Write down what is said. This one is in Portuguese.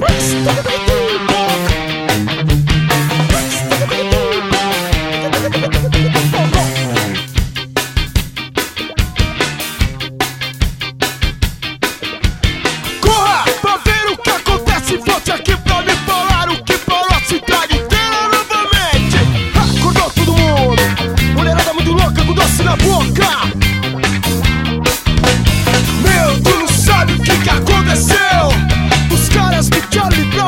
Corra pra ver o que acontece, volte aqui pra me falar o que parou a cidade inteira novamente. Acordou todo mundo, mulherada muito louca com doce na boca. Meu, tu não sabe o que aconteceu. Os caras me Charlie